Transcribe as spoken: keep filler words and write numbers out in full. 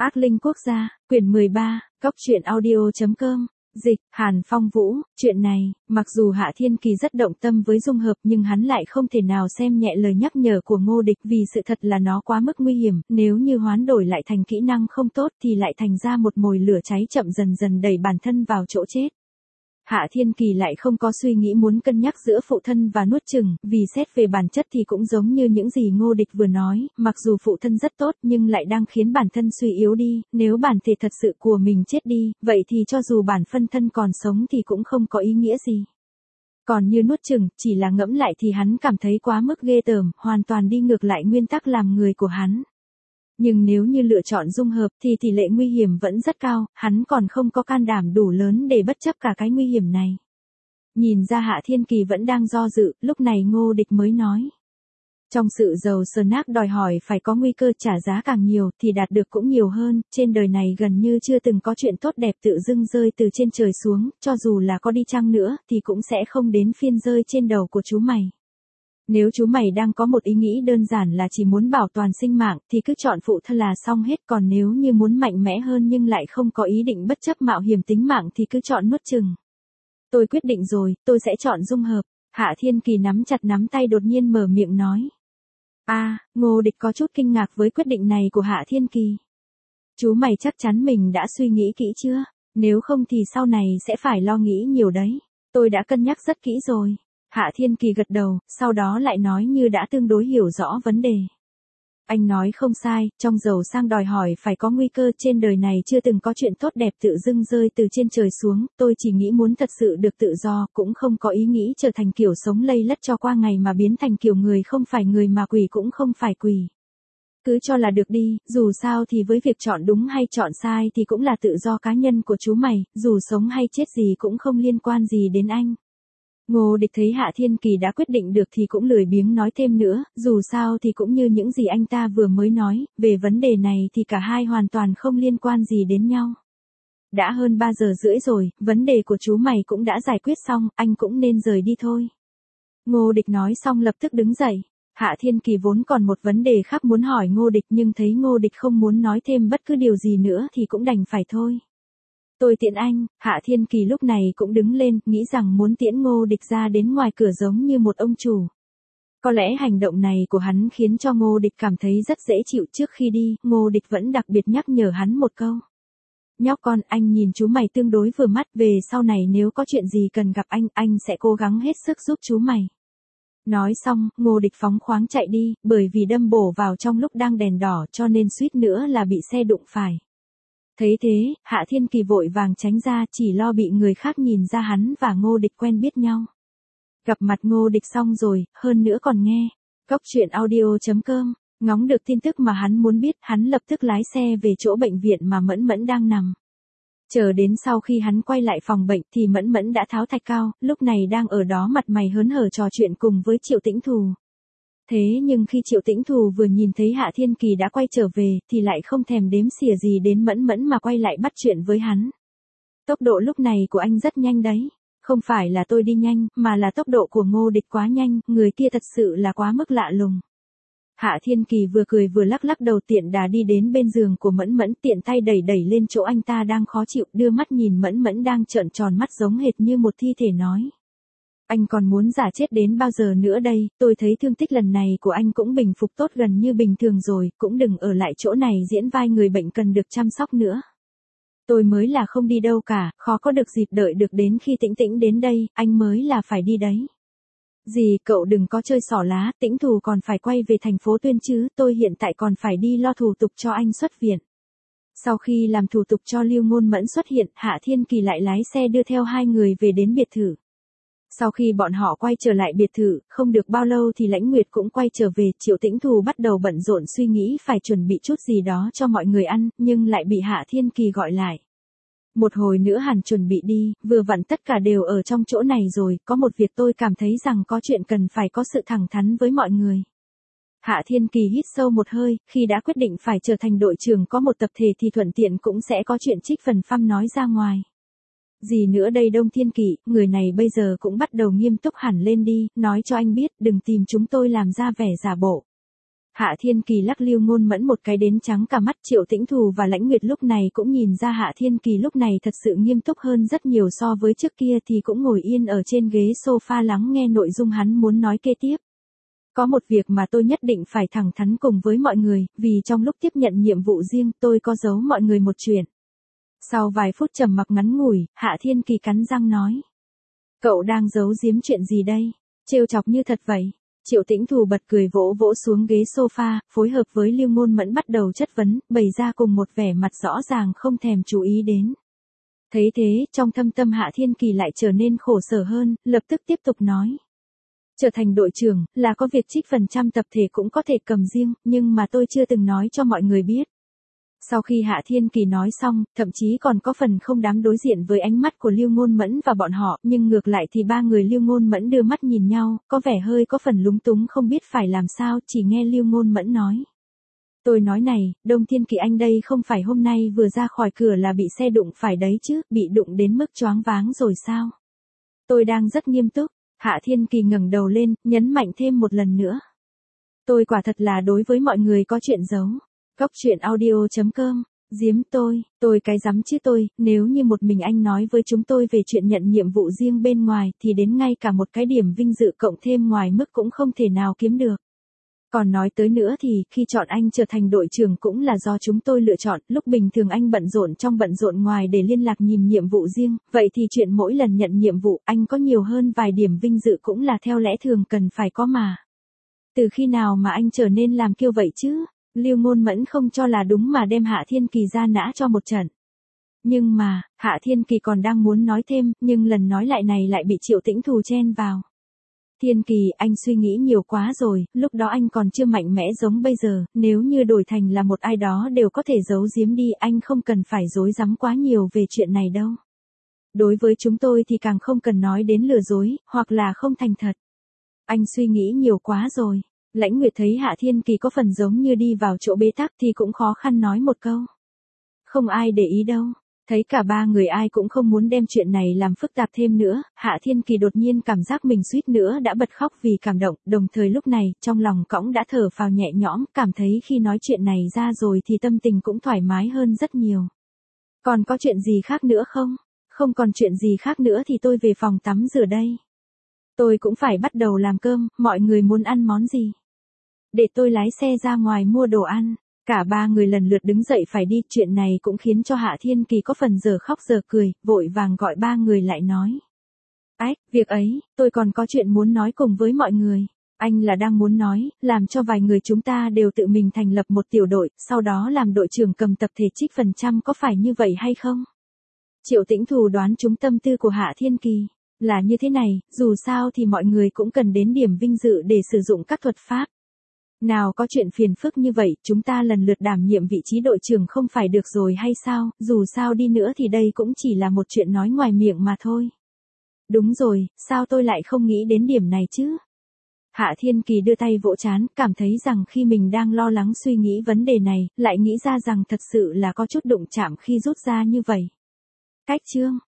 Ác Linh Quốc gia, quyển mười ba, Cóc truyện audio.com, dịch, Hàn Phong Vũ, chuyện này, mặc dù Hạ Thiên Kỳ rất động tâm với dung hợp nhưng hắn lại không thể nào xem nhẹ lời nhắc nhở của Ngô Địch vì sự thật là nó quá mức nguy hiểm, nếu như hoán đổi lại thành kỹ năng không tốt thì lại thành ra một mồi lửa cháy chậm dần dần đẩy bản thân vào chỗ chết. Hạ Thiên Kỳ lại không có suy nghĩ muốn cân nhắc giữa phụ thân và nuốt chửng, vì xét về bản chất thì cũng giống như những gì Ngô Địch vừa nói, mặc dù phụ thân rất tốt nhưng lại đang khiến bản thân suy yếu đi, nếu bản thể thật sự của mình chết đi, vậy thì cho dù bản phân thân còn sống thì cũng không có ý nghĩa gì. Còn như nuốt chửng, chỉ là ngẫm lại thì hắn cảm thấy quá mức ghê tởm, hoàn toàn đi ngược lại nguyên tắc làm người của hắn. Nhưng nếu như lựa chọn dung hợp thì tỷ lệ nguy hiểm vẫn rất cao, hắn còn không có can đảm đủ lớn để bất chấp cả cái nguy hiểm này. Nhìn ra Hạ Thiên Kỳ vẫn đang do dự, lúc này Ngô Địch mới nói. Trong sự giàu sờ nát đòi hỏi phải có nguy cơ trả giá càng nhiều thì đạt được cũng nhiều hơn, trên đời này gần như chưa từng có chuyện tốt đẹp tự dưng rơi từ trên trời xuống, cho dù là có đi chăng nữa thì cũng sẽ không đến phiên rơi trên đầu của chú mày. Nếu chú mày đang có một ý nghĩ đơn giản là chỉ muốn bảo toàn sinh mạng thì cứ chọn phụ thân là xong hết, còn nếu như muốn mạnh mẽ hơn nhưng lại không có ý định bất chấp mạo hiểm tính mạng thì cứ chọn nuốt chửng. Tôi quyết định rồi, tôi sẽ chọn dung hợp. Hạ Thiên Kỳ nắm chặt nắm tay đột nhiên mở miệng nói. A, à, Ngô Địch có chút kinh ngạc với quyết định này của Hạ Thiên Kỳ. Chú mày chắc chắn mình đã suy nghĩ kỹ chưa? Nếu không thì sau này sẽ phải lo nghĩ nhiều đấy. Tôi đã cân nhắc rất kỹ rồi. Hạ Thiên Kỳ gật đầu, sau đó lại nói như đã tương đối hiểu rõ vấn đề. Anh nói không sai, trong giàu sang đòi hỏi phải có nguy cơ, trên đời này chưa từng có chuyện tốt đẹp tự dưng rơi từ trên trời xuống, tôi chỉ nghĩ muốn thật sự được tự do, cũng không có ý nghĩ trở thành kiểu sống lây lất cho qua ngày mà biến thành kiểu người không phải người mà quỷ cũng không phải quỷ. Cứ cho là được đi, dù sao thì với việc chọn đúng hay chọn sai thì cũng là tự do cá nhân của chú mày, dù sống hay chết gì cũng không liên quan gì đến anh. Ngô Địch thấy Hạ Thiên Kỳ đã quyết định được thì cũng lười biếng nói thêm nữa, dù sao thì cũng như những gì anh ta vừa mới nói, về vấn đề này thì cả hai hoàn toàn không liên quan gì đến nhau. Đã hơn ba giờ rưỡi rồi, vấn đề của chú mày cũng đã giải quyết xong, anh cũng nên rời đi thôi. Ngô Địch nói xong lập tức đứng dậy. Hạ Thiên Kỳ vốn còn một vấn đề khác muốn hỏi Ngô Địch nhưng thấy Ngô Địch không muốn nói thêm bất cứ điều gì nữa thì cũng đành phải thôi. Tôi tiễn anh. Hạ Thiên Kỳ lúc này cũng đứng lên, nghĩ rằng muốn tiễn Ngô Địch ra đến ngoài cửa giống như một ông chủ. Có lẽ hành động này của hắn khiến cho Ngô Địch cảm thấy rất dễ chịu. Trước khi đi, Ngô Địch vẫn đặc biệt nhắc nhở hắn một câu. Nhóc con, anh nhìn chú mày tương đối vừa mắt, về sau này nếu có chuyện gì cần gặp anh, anh sẽ cố gắng hết sức giúp chú mày. Nói xong, Ngô Địch phóng khoáng chạy đi, bởi vì đâm bổ vào trong lúc đang đèn đỏ cho nên suýt nữa là bị xe đụng phải. Thấy thế, Hạ Thiên Kỳ vội vàng tránh ra, chỉ lo bị người khác nhìn ra hắn và Ngô Địch quen biết nhau. Gặp mặt Ngô Địch xong rồi, hơn nữa còn nghe. Cóc truyện audio.com, ngóng được tin tức mà hắn muốn biết, hắn lập tức lái xe về chỗ bệnh viện mà Mẫn Mẫn đang nằm. Chờ đến sau khi hắn quay lại phòng bệnh thì Mẫn Mẫn đã tháo thạch cao, lúc này đang ở đó mặt mày hớn hở trò chuyện cùng với Triệu Tĩnh Thù. Thế nhưng khi Triệu Tĩnh Thù vừa nhìn thấy Hạ Thiên Kỳ đã quay trở về thì lại không thèm đếm xỉa gì đến Mẫn Mẫn mà quay lại bắt chuyện với hắn. Tốc độ lúc này của anh rất nhanh đấy. Không phải là tôi đi nhanh, mà là tốc độ của Ngô Địch quá nhanh, người kia thật sự là quá mức lạ lùng. Hạ Thiên Kỳ vừa cười vừa lắc lắc đầu tiện đà đi đến bên giường của Mẫn Mẫn, tiện tay đẩy đẩy lên chỗ anh ta đang khó chịu, đưa mắt nhìn Mẫn Mẫn đang trợn tròn mắt giống hệt như một thi thể nói. Anh còn muốn giả chết đến bao giờ nữa đây, tôi thấy thương tích lần này của anh cũng bình phục tốt gần như bình thường rồi, cũng đừng ở lại chỗ này diễn vai người bệnh cần được chăm sóc nữa. Tôi mới là không đi đâu cả, khó có được dịp đợi được đến khi Tĩnh Tĩnh đến đây, anh mới là phải đi đấy. Gì, cậu đừng có chơi xỏ lá, Tĩnh Thù còn phải quay về thành phố Tuyên chứ, tôi hiện tại còn phải đi lo thủ tục cho anh xuất viện. Sau khi làm thủ tục cho Lưu Ngôn Mẫn xuất hiện, Hạ Thiên Kỳ lại lái xe đưa theo hai người về đến biệt thự. Sau khi bọn họ quay trở lại biệt thự, không được bao lâu thì Lãnh Nguyệt cũng quay trở về, Triệu Tĩnh Thù bắt đầu bận rộn suy nghĩ phải chuẩn bị chút gì đó cho mọi người ăn, nhưng lại bị Hạ Thiên Kỳ gọi lại. Một hồi nữa hẳn chuẩn bị đi, vừa vặn tất cả đều ở trong chỗ này rồi, có một việc tôi cảm thấy rằng có chuyện cần phải có sự thẳng thắn với mọi người. Hạ Thiên Kỳ hít sâu một hơi, khi đã quyết định phải trở thành đội trưởng có một tập thể thì thuận tiện cũng sẽ có chuyện trích phần phăm nói ra ngoài. Gì nữa đây Đông Thiên Kỵ, người này bây giờ cũng bắt đầu nghiêm túc hẳn lên đi, nói cho anh biết, đừng tìm chúng tôi làm ra vẻ giả bộ. Hạ Thiên Kỳ lắc Lưu Ngôn Mẫn một cái đến trắng cả mắt. Triệu Tĩnh Thù và Lãnh Nguyệt lúc này cũng nhìn ra Hạ Thiên Kỳ lúc này thật sự nghiêm túc hơn rất nhiều so với trước kia, thì cũng ngồi yên ở trên ghế sofa lắng nghe nội dung hắn muốn nói kế tiếp. Có một việc mà tôi nhất định phải thẳng thắn cùng với mọi người, vì trong lúc tiếp nhận nhiệm vụ riêng tôi có giấu mọi người một chuyện. Sau vài phút trầm mặc ngắn ngủi, Hạ Thiên Kỳ cắn răng nói. Cậu đang giấu giếm chuyện gì đây? Trêu chọc như thật vậy. Triệu Tĩnh Thù bật cười vỗ vỗ xuống ghế sofa, phối hợp với Lưu Ngôn Mẫn bắt đầu chất vấn, bày ra cùng một vẻ mặt rõ ràng không thèm chú ý đến. Thấy thế, trong thâm tâm Hạ Thiên Kỳ lại trở nên khổ sở hơn, lập tức tiếp tục nói. Trở thành đội trưởng, là có việc trích phần trăm tập thể cũng có thể cầm riêng, nhưng mà tôi chưa từng nói cho mọi người biết. Sau khi Hạ Thiên Kỳ nói xong, thậm chí còn có phần không dám đối diện với ánh mắt của Lưu Ngôn Mẫn và bọn họ, nhưng ngược lại thì ba người Lưu Ngôn Mẫn đưa mắt nhìn nhau, có vẻ hơi có phần lúng túng không biết phải làm sao, chỉ nghe Lưu Ngôn Mẫn nói. Tôi nói này, Đông Thiên Kỳ anh đây không phải hôm nay vừa ra khỏi cửa là bị xe đụng phải đấy chứ, bị đụng đến mức choáng váng rồi sao? Tôi đang rất nghiêm túc. Hạ Thiên Kỳ ngẩng đầu lên, nhấn mạnh thêm một lần nữa. Tôi quả thật là đối với mọi người có chuyện giấu. Góc truyện audio chấm com, giếm tôi, tôi cái rắm chứ tôi, nếu như một mình anh nói với chúng tôi về chuyện nhận nhiệm vụ riêng bên ngoài thì đến ngay cả một cái điểm vinh dự cộng thêm ngoài mức cũng không thể nào kiếm được. Còn nói tới nữa thì, khi chọn anh trở thành đội trưởng cũng là do chúng tôi lựa chọn, lúc bình thường anh bận rộn trong bận rộn ngoài để liên lạc nhìn nhiệm vụ riêng, vậy thì chuyện mỗi lần nhận nhiệm vụ anh có nhiều hơn vài điểm vinh dự cũng là theo lẽ thường cần phải có mà. Từ khi nào mà anh trở nên làm kiêu vậy chứ? Lưu Ngôn Mẫn không cho là đúng mà đem Hạ Thiên Kỳ ra nã cho một trận. Nhưng mà, Hạ Thiên Kỳ còn đang muốn nói thêm, nhưng lần nói lại này lại bị Triệu Tĩnh Thù chen vào. Thiên Kỳ, anh suy nghĩ nhiều quá rồi, lúc đó anh còn chưa mạnh mẽ giống bây giờ, nếu như đổi thành là một ai đó đều có thể giấu giếm đi, anh không cần phải dối rắm quá nhiều về chuyện này đâu. Đối với chúng tôi thì càng không cần nói đến lừa dối, hoặc là không thành thật. Anh suy nghĩ nhiều quá rồi. Lãnh Nguyệt thấy Hạ Thiên Kỳ có phần giống như đi vào chỗ bế tắc thì cũng khó khăn nói một câu. Không ai để ý đâu. Thấy cả ba người ai cũng không muốn đem chuyện này làm phức tạp thêm nữa, Hạ Thiên Kỳ đột nhiên cảm giác mình suýt nữa đã bật khóc vì cảm động, đồng thời lúc này, trong lòng cõng đã thở phào nhẹ nhõm, cảm thấy khi nói chuyện này ra rồi thì tâm tình cũng thoải mái hơn rất nhiều. Còn có chuyện gì khác nữa không? Không còn chuyện gì khác nữa thì tôi về phòng tắm rửa đây. Tôi cũng phải bắt đầu làm cơm, mọi người muốn ăn món gì? Để tôi lái xe ra ngoài mua đồ ăn. Cả ba người lần lượt đứng dậy phải đi, chuyện này cũng khiến cho Hạ Thiên Kỳ có phần giờ khóc giờ cười, vội vàng gọi ba người lại nói. Ách, việc ấy, tôi còn có chuyện muốn nói cùng với mọi người. Anh là đang muốn nói, làm cho vài người chúng ta đều tự mình thành lập một tiểu đội, sau đó làm đội trưởng cầm tập thể trích phần trăm, có phải như vậy hay không? Triệu Tĩnh Thù đoán trúng tâm tư của Hạ Thiên Kỳ. Là như thế này, dù sao thì mọi người cũng cần đến điểm vinh dự để sử dụng các thuật pháp. Nào có chuyện phiền phức như vậy, chúng ta lần lượt đảm nhiệm vị trí đội trưởng không phải được rồi hay sao, dù sao đi nữa thì đây cũng chỉ là một chuyện nói ngoài miệng mà thôi. Đúng rồi, sao tôi lại không nghĩ đến điểm này chứ? Hạ Thiên Kỳ đưa tay vỗ trán, cảm thấy rằng khi mình đang lo lắng suy nghĩ vấn đề này, lại nghĩ ra rằng thật sự là có chút đụng chạm khi rút ra như vậy. Cách chương